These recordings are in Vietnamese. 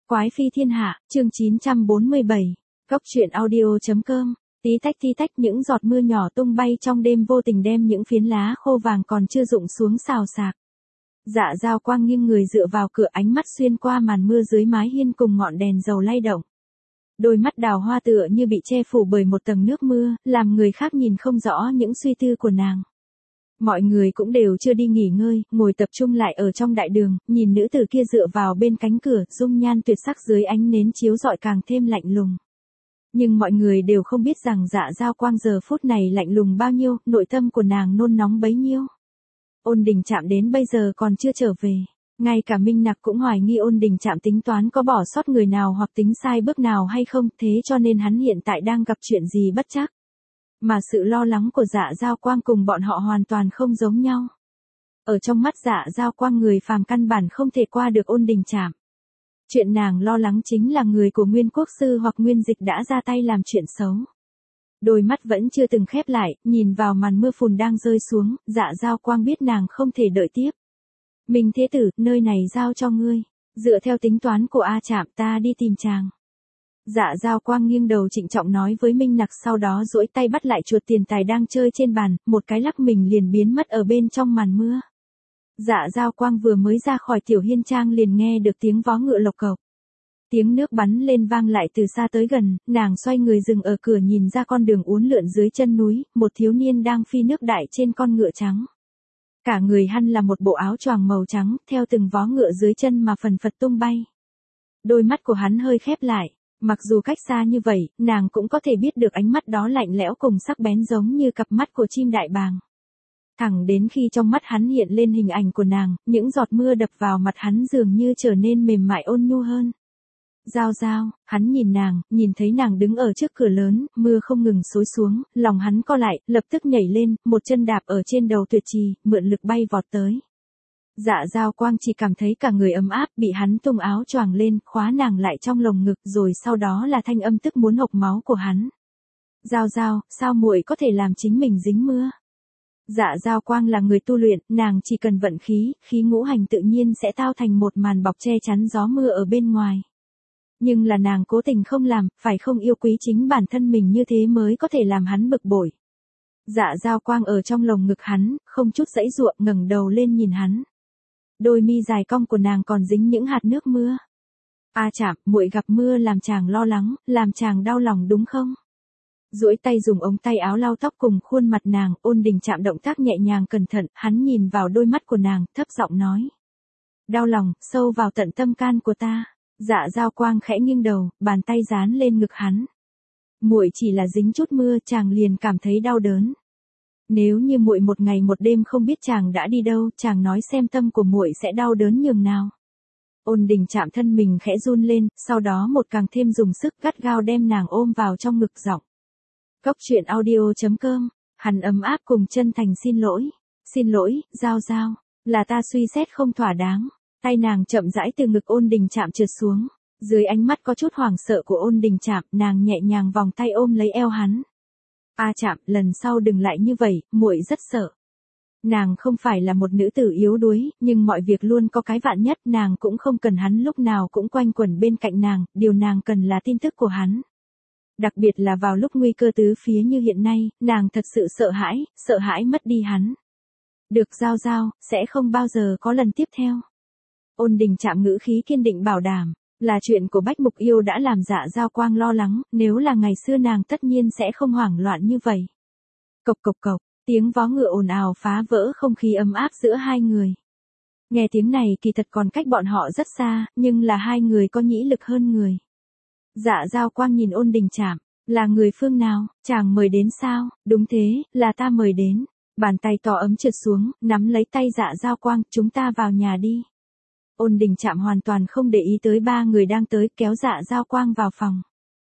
Quái phi thiên hạ, chương 947. Góc truyện audio.com. Tí tách những giọt mưa nhỏ tung bay trong đêm vô tình đem những phiến lá khô vàng còn chưa rụng xuống xào xạc. Dạ Dao Quang nghiêng người dựa vào cửa, ánh mắt xuyên qua màn mưa dưới mái hiên cùng ngọn đèn dầu lay động. Đôi mắt đào hoa tựa như bị che phủ bởi một tầng nước mưa, làm người khác nhìn không rõ những suy tư của nàng. Mọi người cũng đều chưa đi nghỉ ngơi, ngồi tập trung lại ở trong đại đường, nhìn nữ tử kia dựa vào bên cánh cửa, dung nhan tuyệt sắc dưới ánh nến chiếu rọi càng thêm lạnh lùng. Nhưng mọi người đều không biết rằng Dạ Dao Quang giờ phút này lạnh lùng bao nhiêu, nội tâm của nàng nôn nóng bấy nhiêu. Ôn Đình Trạm đến bây giờ còn chưa trở về. Ngay cả Minh Nặc cũng hoài nghi Ôn Đình Trạm tính toán có bỏ sót người nào hoặc tính sai bước nào hay không, thế cho nên hắn hiện tại đang gặp chuyện gì bất trắc. Mà sự lo lắng của Dạ Dao Quang cùng bọn họ hoàn toàn không giống nhau. Ở trong mắt Dạ Dao Quang, người phàm căn bản không thể qua được Ôn Đình Trạm. Chuyện nàng lo lắng chính là người của Nguyên Quốc Sư hoặc Nguyên Dịch đã ra tay làm chuyện xấu. Đôi mắt vẫn chưa từng khép lại, nhìn vào màn mưa phùn đang rơi xuống, Dạ Dao Quang biết nàng không thể đợi tiếp. Minh Thế Tử, nơi này giao cho ngươi. Dựa theo tính toán của A Trạm, ta đi tìm chàng. Dạ Dao Quang nghiêng đầu trịnh trọng nói với Minh Nặc, sau đó duỗi tay bắt lại chuột tiền tài đang chơi trên bàn, một cái lắc mình liền biến mất ở bên trong màn mưa. Dạ Dao Quang vừa mới ra khỏi tiểu hiên trang liền nghe được tiếng vó ngựa lộc cộc. Tiếng nước bắn lên vang lại từ xa tới gần, nàng xoay người dừng ở cửa nhìn ra con đường uốn lượn dưới chân núi, một thiếu niên đang phi nước đại trên con ngựa trắng. Cả người hắn là một bộ áo choàng màu trắng, theo từng vó ngựa dưới chân mà phần phật tung bay. Đôi mắt của hắn hơi khép lại. Mặc dù cách xa như vậy, nàng cũng có thể biết được ánh mắt đó lạnh lẽo cùng sắc bén giống như cặp mắt của chim đại bàng. Thẳng đến khi trong mắt hắn hiện lên hình ảnh của nàng, những giọt mưa đập vào mặt hắn dường như trở nên mềm mại ôn nhu hơn. Dao Dao, hắn nhìn nàng, nhìn thấy nàng đứng ở trước cửa lớn, mưa không ngừng xối xuống, lòng hắn co lại, lập tức nhảy lên, một chân đạp ở trên đầu Tuyệt Trì, mượn lực bay vọt tới. Dạ Dao Quang chỉ cảm thấy cả người ấm áp, bị hắn tung áo choàng lên, khóa nàng lại trong lồng ngực, rồi sau đó là thanh âm tức muốn hộc máu của hắn. Dao Dao, sao muội có thể làm chính mình dính mưa? Dạ Dao Quang là người tu luyện, nàng chỉ cần vận khí, khí ngũ hành tự nhiên sẽ tạo thành một màn bọc che chắn gió mưa ở bên ngoài. Nhưng là nàng cố tình không làm, phải không yêu quý chính bản thân mình như thế mới có thể làm hắn bực bội. Dạ Dao Quang ở trong lồng ngực hắn, không chút giãy giụa, ngẩng đầu lên nhìn hắn. Đôi mi dài cong của nàng còn dính những hạt nước mưa. A Trạm, muội gặp mưa làm chàng lo lắng, làm chàng đau lòng đúng không? Duỗi tay dùng ống tay áo lau tóc cùng khuôn mặt nàng, Ôn Đình Trạm động tác nhẹ nhàng cẩn thận, hắn nhìn vào đôi mắt của nàng, thấp giọng nói. Đau lòng, sâu vào tận tâm can của ta. Dạ Dao Quang khẽ nghiêng đầu, bàn tay dán lên ngực hắn. Muội chỉ là dính chút mưa, chàng liền cảm thấy đau đớn. Nếu như muội một ngày một đêm không biết chàng đã đi đâu, chàng nói xem tâm của muội sẽ đau đớn nhường nào. Ôn Đình Trạm thân mình khẽ run lên, sau đó một càng thêm dùng sức gắt gao đem nàng ôm vào trong ngực giọng. Góc truyện audio.com, hắn ấm áp cùng chân thành xin lỗi. Xin lỗi, Dao Dao, là ta suy xét không thỏa đáng. Tay nàng chậm rãi từ ngực Ôn Đình Trạm trượt xuống. Dưới ánh mắt có chút hoảng sợ của Ôn Đình Trạm, nàng nhẹ nhàng vòng tay ôm lấy eo hắn. A Trạm, lần sau đừng lại như vậy, muội rất sợ. Nàng không phải là một nữ tử yếu đuối, nhưng mọi việc luôn có cái vạn nhất, nàng cũng không cần hắn lúc nào cũng quanh quẩn bên cạnh nàng, điều nàng cần là tin tức của hắn. Đặc biệt là vào lúc nguy cơ tứ phía như hiện nay, nàng thật sự sợ hãi mất đi hắn. Được Dao Dao, sẽ không bao giờ có lần tiếp theo. Ôn Đình Trạm ngữ khí kiên định bảo đảm. Là chuyện của Bách Mục Yêu đã làm Dạ Dao Quang lo lắng, nếu là ngày xưa nàng tất nhiên sẽ không hoảng loạn như vậy. Cộc cộc cộc, tiếng vó ngựa ồn ào phá vỡ không khí ấm áp giữa hai người. Nghe tiếng này kỳ thật còn cách bọn họ rất xa, nhưng là hai người có nhĩ lực hơn người. Dạ Dao Quang nhìn Ôn Đình Trạm, là người phương nào, chàng mời đến sao? Đúng thế, là ta mời đến. Bàn tay to ấm trượt xuống, nắm lấy tay Dạ Dao Quang, chúng ta vào nhà đi. Ôn Đình Trạm hoàn toàn không để ý tới ba người đang tới, kéo Dạ Dao Quang vào phòng.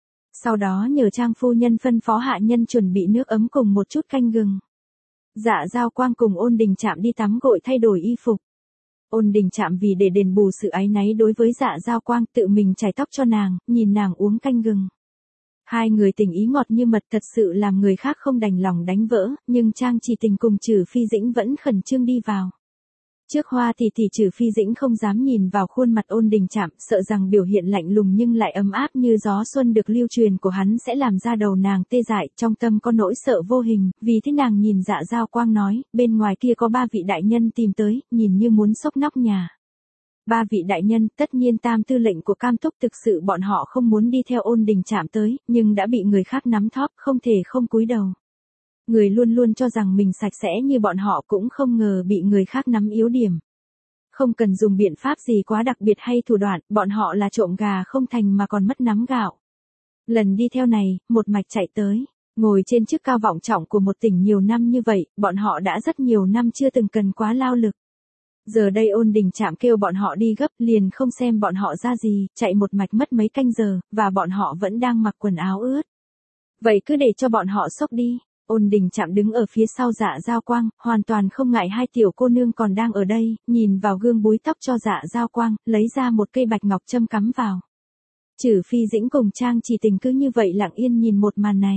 Sau đó nhờ Trang phu nhân phân phó hạ nhân chuẩn bị nước ấm cùng một chút canh gừng. Dạ Dao Quang cùng Ôn Đình Trạm đi tắm gội thay đổi y phục. Ôn Đình Trạm vì để đền bù sự áy náy đối với Dạ Dao Quang, tự mình chải tóc cho nàng, nhìn nàng uống canh gừng. Hai người tình ý ngọt như mật, thật sự làm người khác không đành lòng đánh vỡ, nhưng Trang Chỉ Tình cùng Trử Phi Dĩnh vẫn khẩn trương đi vào. Trước Hoa tỷ Trử Phi Dĩnh không dám nhìn vào khuôn mặt Ôn Đình Trạm, sợ rằng biểu hiện lạnh lùng nhưng lại ấm áp như gió xuân được lưu truyền của hắn sẽ làm ra đầu nàng tê dại, trong tâm có nỗi sợ vô hình, vì thế nàng nhìn Dạ Dao Quang nói, bên ngoài kia có 3 vị đại nhân tìm tới, nhìn như muốn xốc nóc nhà. 3 vị đại nhân, tất nhiên Tam tư lệnh của Cam Túc thực sự bọn họ không muốn đi theo Ôn Đình Trạm tới, nhưng đã bị người khác nắm thóp, không thể không cúi đầu. Người luôn luôn cho rằng mình sạch sẽ như bọn họ cũng không ngờ bị người khác nắm yếu điểm. Không cần dùng biện pháp gì quá đặc biệt hay thủ đoạn, bọn họ là trộm gà không thành mà còn mất nắm gạo. Lần đi theo này, một mạch chạy tới, ngồi trên chức cao vọng trọng của một tỉnh nhiều năm như vậy, bọn họ đã rất nhiều năm chưa từng cần quá lao lực. Giờ đây Ôn Đình Trạm kêu bọn họ đi gấp, liền không xem bọn họ ra gì, chạy một mạch mất mấy canh giờ, và bọn họ vẫn đang mặc quần áo ướt. Vậy cứ để cho bọn họ xốc đi. Ôn Đình Trạm đứng ở phía sau Dạ Dao Quang, hoàn toàn không ngại hai tiểu cô nương còn đang ở đây, nhìn vào gương búi tóc cho Dạ Dao Quang, lấy ra một cây bạch ngọc châm cắm vào. Trử Phi Dĩnh cùng Trang Chỉ Tình cứ như vậy lặng yên nhìn một màn này.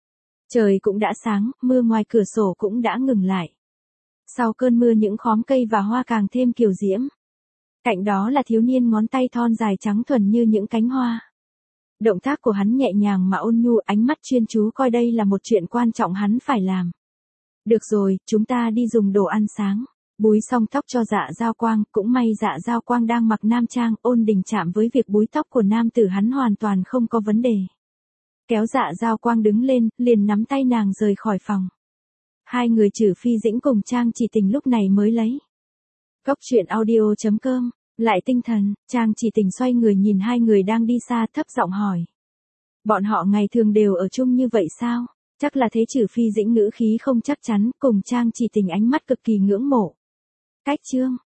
Trời cũng đã sáng, mưa ngoài cửa sổ cũng đã ngừng lại. Sau cơn mưa những khóm cây và hoa càng thêm kiều diễm. Cạnh đó là thiếu niên ngón tay thon dài trắng thuần như những cánh hoa. Động tác của hắn nhẹ nhàng mà ôn nhu, ánh mắt chuyên chú coi đây là một chuyện quan trọng hắn phải làm. Được rồi, chúng ta đi dùng đồ ăn sáng. Búi xong tóc cho Dạ Dao Quang, cũng may Dạ Dao Quang đang mặc nam trang, Ôn Đình Trạm với việc búi tóc của nam tử hắn hoàn toàn không có vấn đề. Kéo Dạ Dao Quang đứng lên, liền nắm tay nàng rời khỏi phòng. Hai người Trử Phi Dĩnh cùng Trang Chỉ Tình lúc này mới lấy. Góc truyện audio.com lại tinh thần, Trang Chỉ Tình xoay người nhìn hai người đang đi xa thấp giọng hỏi. Bọn họ ngày thường đều ở chung như vậy sao? Chắc là thế. Trử Phi Dĩnh ngữ khí không chắc chắn, cùng Trang Chỉ Tình ánh mắt cực kỳ ngưỡng mộ. Cách chương